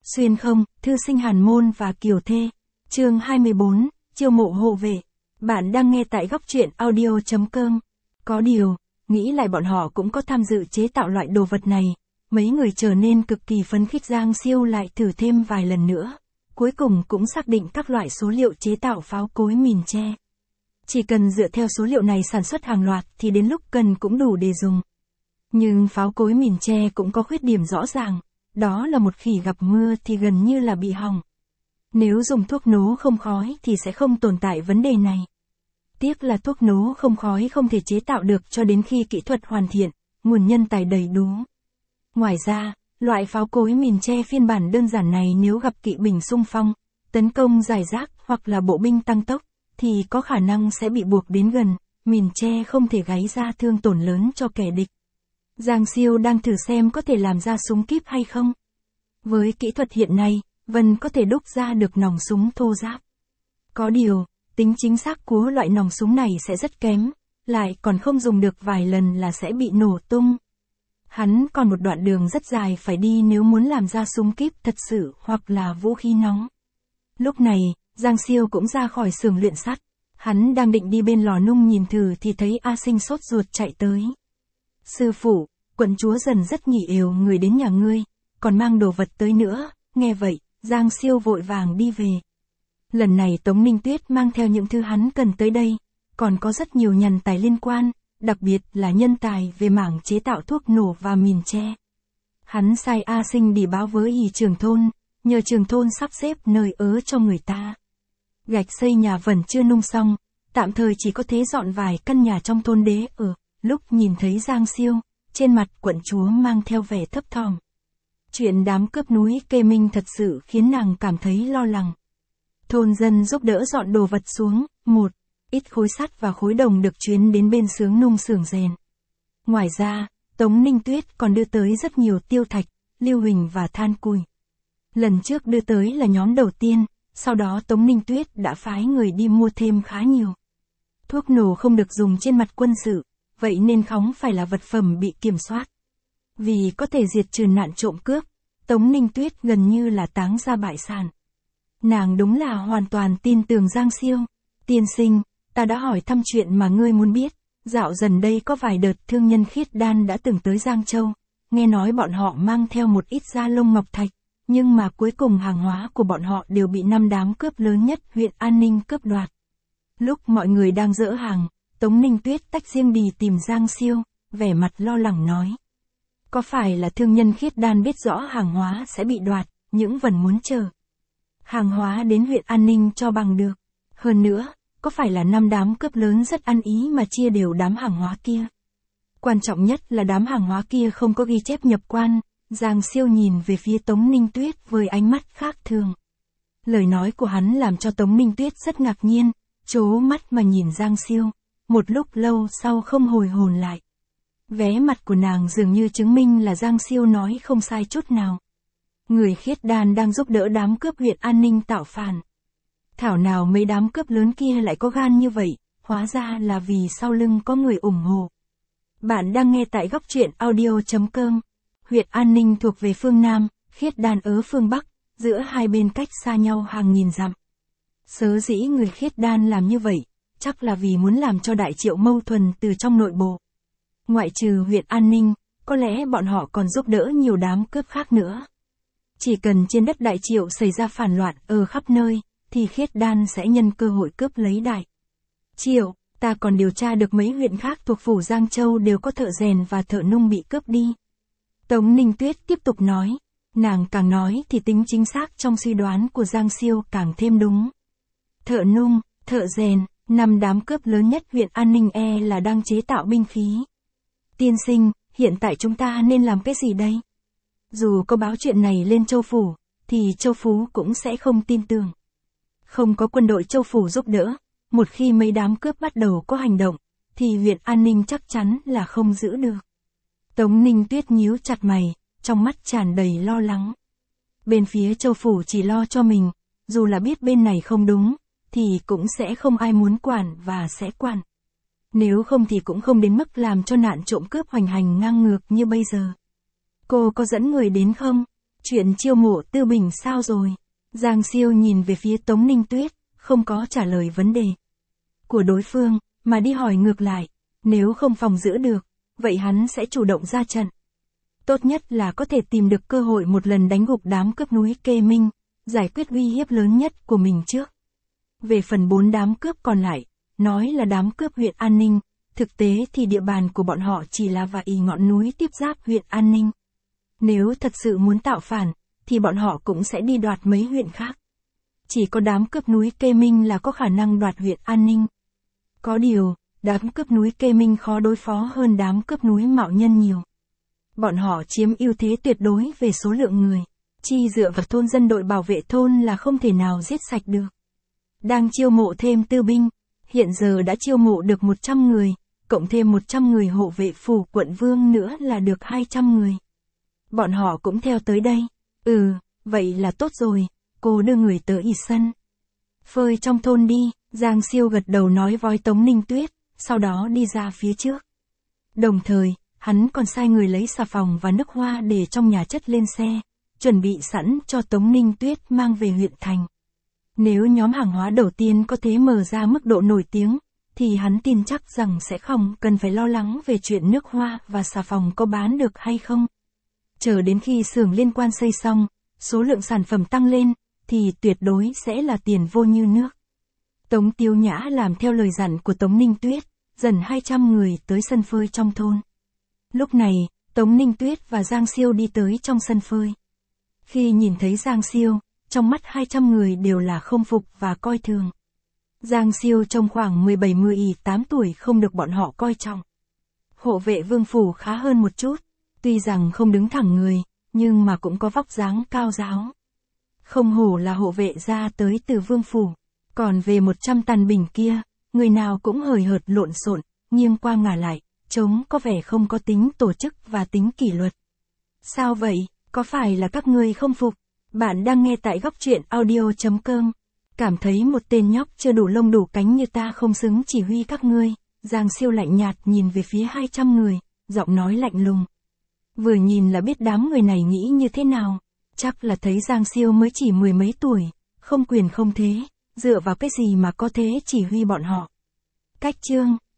Xuyên không, thư sinh Hàn Môn và Kiều Thê. Chương 24, chiêu mộ hộ vệ. Bạn đang nghe tại góc truyện audio.com. Có điều, nghĩ lại bọn họ cũng có tham dự chế tạo loại đồ vật này. Mấy người trở nên cực kỳ phấn khích. Giang Siêu lại thử thêm vài lần nữa. Cuối cùng cũng xác định các loại số liệu chế tạo pháo cối mìn tre. Chỉ cần dựa theo số liệu này sản xuất hàng loạt thì đến lúc cần cũng đủ để dùng. Nhưng pháo cối mìn tre cũng có khuyết điểm rõ ràng. Đó là một khi gặp mưa thì gần như là bị hỏng. Nếu dùng thuốc nổ không khói thì sẽ không tồn tại vấn đề này. Tiếc là thuốc nổ không khói không thể chế tạo được cho đến khi kỹ thuật hoàn thiện, nguồn nhân tài đầy đủ. Ngoài ra, loại pháo cối mìn tre phiên bản đơn giản này nếu gặp kỵ binh xung phong, tấn công rải rác hoặc là bộ binh tăng tốc, thì có khả năng sẽ bị buộc đến gần, mìn tre không thể gáy ra thương tổn lớn cho kẻ địch. Giang Siêu đang thử xem có thể làm ra súng kíp hay không. Với kỹ thuật hiện nay, Vân có thể đúc ra được nòng súng thô ráp. Có điều, tính chính xác của loại nòng súng này sẽ rất kém, lại còn không dùng được vài lần là sẽ bị nổ tung. Hắn còn một đoạn đường rất dài phải đi nếu muốn làm ra súng kíp thật sự hoặc là vũ khí nóng. Lúc này, Giang Siêu cũng ra khỏi xưởng luyện sắt. Hắn đang định đi bên lò nung nhìn thử thì thấy A Sinh sốt ruột chạy tới. Sư phụ, quận chúa Dần rất nghỉ ều người đến nhà ngươi, còn mang đồ vật tới nữa. Nghe vậy, Giang Siêu vội vàng đi về. Lần này Tống Ninh Tuyết mang theo những thứ hắn cần tới đây, còn có rất nhiều nhân tài liên quan, đặc biệt là nhân tài về mảng chế tạo thuốc nổ và mìn tre. Hắn sai A Sinh đi báo với ỷ trưởng thôn, nhờ trưởng thôn sắp xếp nơi ở cho người ta. Gạch xây nhà vẫn chưa nung xong, tạm thời chỉ có thế dọn vài căn nhà trong thôn đế ở. Lúc nhìn thấy Giang Siêu, trên mặt quận chúa mang theo vẻ thấp thỏm. Chuyện đám cướp núi Kê Minh thật sự khiến nàng cảm thấy lo lắng. Thôn dân giúp đỡ dọn đồ vật xuống, một ít khối sắt và khối đồng được chuyến đến bên xưởng nung xưởng rèn. Ngoài ra, Tống Ninh Tuyết còn đưa tới rất nhiều tiêu thạch, lưu huỳnh và than củi. Lần trước đưa tới là nhóm đầu tiên, sau đó Tống Ninh Tuyết đã phái người đi mua thêm khá nhiều. Thuốc nổ không được dùng trên mặt quân sự, vậy nên khóng phải là vật phẩm bị kiểm soát. Vì có thể diệt trừ nạn trộm cướp, Tống Ninh Tuyết gần như là táng ra bại sản. Nàng đúng là hoàn toàn tin tưởng Giang Siêu. Tiên sinh, ta đã hỏi thăm chuyện mà ngươi muốn biết. Dạo gần đây có vài đợt thương nhân khiết đan đã từng tới Giang Châu. Nghe nói bọn họ mang theo một ít da lông ngọc thạch. Nhưng mà cuối cùng hàng hóa của bọn họ đều bị 5 đám cướp lớn nhất huyện An Ninh cướp đoạt. Lúc mọi người đang dỡ hàng, Tống Ninh Tuyết tách riêng đi tìm Giang Siêu, vẻ mặt lo lắng nói. Có phải là thương nhân khiết đan biết rõ hàng hóa sẽ bị đoạt, những vẫn muốn chờ hàng hóa đến huyện An Ninh cho bằng được. Hơn nữa, có phải là 5 đám cướp lớn rất ăn ý mà chia đều đám hàng hóa kia. Quan trọng nhất là đám hàng hóa kia không có ghi chép nhập quan. Giang Siêu nhìn về phía Tống Ninh Tuyết với ánh mắt khác thường. Lời nói của hắn làm cho Tống Ninh Tuyết rất ngạc nhiên, trố mắt mà nhìn Giang Siêu. Một lúc lâu sau không hồi hồn lại. Vé mặt của nàng dường như chứng minh là Giang Siêu nói không sai chút nào. Người khiết đan đang giúp đỡ đám cướp huyện An Ninh tạo phản. Thảo nào mấy đám cướp lớn kia lại có gan như vậy, hóa ra là vì sau lưng có người ủng hộ. Bạn đang nghe tại góc truyện audio.com. Huyện An Ninh thuộc về phương Nam, khiết đan ở phương Bắc, giữa hai bên cách xa nhau hàng nghìn dặm. Sở dĩ người khiết đan làm như vậy, chắc là vì muốn làm cho Đại Triệu mâu thuẫn từ trong nội bộ. Ngoại trừ huyện An Ninh, có lẽ bọn họ còn giúp đỡ nhiều đám cướp khác nữa. Chỉ cần trên đất Đại Triệu xảy ra phản loạn ở khắp nơi, thì khiết đan sẽ nhân cơ hội cướp lấy Đại Triệu. Ta còn điều tra được mấy huyện khác thuộc phủ Giang Châu đều có thợ rèn và thợ nung bị cướp đi. Tống Ninh Tuyết tiếp tục nói, nàng càng nói thì tính chính xác trong suy đoán của Giang Siêu càng thêm đúng. Thợ nung, thợ rèn, 5 đám cướp lớn nhất huyện An Ninh là đang chế tạo binh khí. Tiên sinh, hiện tại chúng ta nên làm cái gì đây? Dù có báo chuyện này lên Châu Phủ, thì Châu Phú cũng sẽ không tin tưởng. Không có quân đội Châu Phủ giúp đỡ, một khi mấy đám cướp bắt đầu có hành động, thì huyện An Ninh chắc chắn là không giữ được. Tống Ninh Tuyết nhíu chặt mày, trong mắt tràn đầy lo lắng. Bên phía Châu Phủ chỉ lo cho mình, dù là biết bên này không đúng, thì cũng sẽ không ai muốn quản và sẽ quản. Nếu không thì cũng không đến mức làm cho nạn trộm cướp hoành hành ngang ngược như bây giờ. Cô có dẫn người đến không? Chuyện chiêu mộ Tư Bình sao rồi? Giang Siêu nhìn về phía Tống Ninh Tuyết, không có trả lời vấn đề của đối phương, mà đi hỏi ngược lại. Nếu không phòng giữ được, vậy hắn sẽ chủ động ra trận. Tốt nhất là có thể tìm được cơ hội một lần đánh gục đám cướp núi Kê Minh, giải quyết uy hiếp lớn nhất của mình trước. Về phần 4 đám cướp còn lại, nói là đám cướp huyện An Ninh, thực tế thì địa bàn của bọn họ chỉ là vài ngọn núi tiếp giáp huyện An Ninh. Nếu thật sự muốn tạo phản, thì bọn họ cũng sẽ đi đoạt mấy huyện khác. Chỉ có đám cướp núi Kê Minh là có khả năng đoạt huyện An Ninh. Có điều, đám cướp núi Kê Minh khó đối phó hơn đám cướp núi Mạo Nhân nhiều. Bọn họ chiếm ưu thế tuyệt đối về số lượng người, chi dựa vào thôn dân đội bảo vệ thôn là không thể nào giết sạch được. Đang chiêu mộ thêm tư binh, hiện giờ đã chiêu mộ được 100 người, cộng thêm 100 người hộ vệ phủ quận Vương nữa là được 200 người. Bọn họ cũng theo tới đây. Vậy là tốt rồi, cô đưa người tới ỉ sân phơi trong thôn đi. Giang Siêu gật đầu nói với Tống Ninh Tuyết, sau đó đi ra phía trước. Đồng thời, hắn còn sai người lấy xà phòng và nước hoa để trong nhà chất lên xe, chuẩn bị sẵn cho Tống Ninh Tuyết mang về huyện thành. Nếu nhóm hàng hóa đầu tiên có thể mở ra mức độ nổi tiếng, thì hắn tin chắc rằng sẽ không cần phải lo lắng về chuyện nước hoa và xà phòng có bán được hay không. Chờ đến khi xưởng liên quan xây xong, số lượng sản phẩm tăng lên, thì tuyệt đối sẽ là tiền vô như nước. Tống Tiêu Nhã làm theo lời dặn của Tống Ninh Tuyết, dần 200 người tới sân phơi trong thôn. Lúc này, Tống Ninh Tuyết và Giang Siêu đi tới trong sân phơi. Khi nhìn thấy Giang Siêu, trong mắt 200 người đều là không phục và coi thường. Giang Siêu trông khoảng 17-18 tuổi không được bọn họ coi trọng. Hộ vệ Vương phủ khá hơn một chút, tuy rằng không đứng thẳng người, nhưng mà cũng có vóc dáng cao ráo. Không hổ là hộ vệ ra tới từ Vương phủ. Còn về 100 tàn bình kia, người nào cũng hời hợt lộn xộn, nghiêng qua ngả lại, trông có vẻ không có tính tổ chức và tính kỷ luật. Sao vậy, có phải là các ngươi không phục? Bạn đang nghe tại góc truyện audio.com. Cảm thấy một tên nhóc chưa đủ lông đủ cánh như ta không xứng chỉ huy các ngươi. Giang Siêu lạnh nhạt nhìn về phía 200 người, giọng nói lạnh lùng. Vừa nhìn là biết đám người này nghĩ như thế nào. Chắc là thấy Giang Siêu mới chỉ 10 mấy tuổi, không quyền không thế, dựa vào cái gì mà có thế chỉ huy bọn họ. Cách chương